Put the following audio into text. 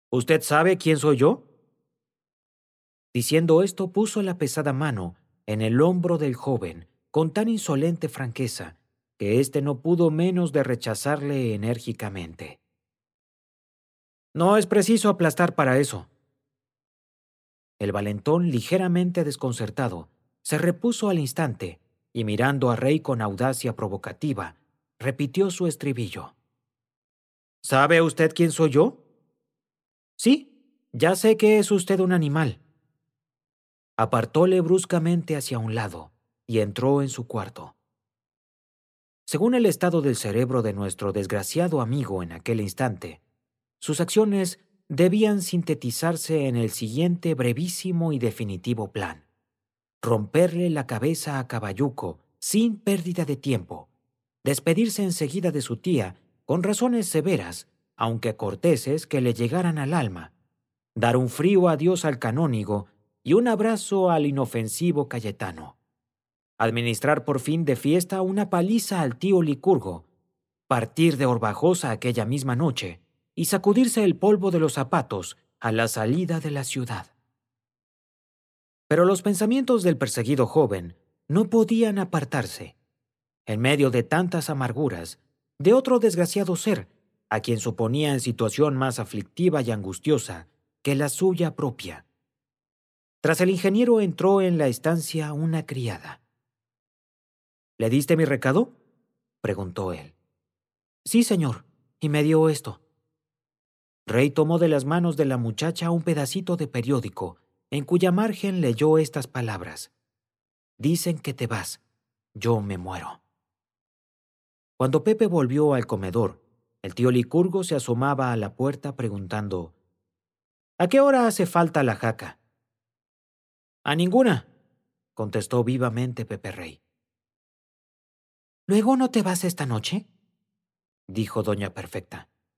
¿Usted sabe quién soy yo? Diciendo esto, puso la pesada mano en el hombro del joven con tan insolente franqueza que éste no pudo menos de rechazarle enérgicamente. No es preciso aplastar para eso. El valentón, ligeramente desconcertado, se repuso al instante y mirando a Rey con audacia provocativa, repitió su estribillo. ¿Sabe usted quién soy yo? Sí, ya sé que es usted un animal. Apartóle bruscamente hacia un lado y entró en su cuarto. Según el estado del cerebro de nuestro desgraciado amigo en aquel instante, sus acciones debían sintetizarse en el siguiente brevísimo y definitivo plan: romperle la cabeza a Caballuco sin pérdida de tiempo, despedirse enseguida de su tía con razones severas, aunque corteses, que le llegaran al alma, dar un frío adiós al canónigo y un abrazo al inofensivo Cayetano, administrar por fin de fiesta una paliza al tío Licurgo, partir de Orbajosa aquella misma noche y sacudirse el polvo de los zapatos a la salida de la ciudad. Pero los pensamientos del perseguido joven no podían apartarse, en medio de tantas amarguras, de otro desgraciado ser, a quien suponía en situación más aflictiva y angustiosa que la suya propia. Tras el ingeniero entró en la estancia una criada. ¿Le diste mi recado?, preguntó él. Sí, señor, y me dio esto. Rey tomó de las manos de la muchacha un pedacito de periódico, en cuya margen leyó estas palabras: Dicen que te vas, yo me muero. Cuando Pepe volvió al comedor, el tío Licurgo se asomaba a la puerta preguntando: ¿A qué hora hace falta la jaca? A ninguna, contestó vivamente Pepe Rey. ¿Luego no te vas esta noche?, dijo doña Perfecta.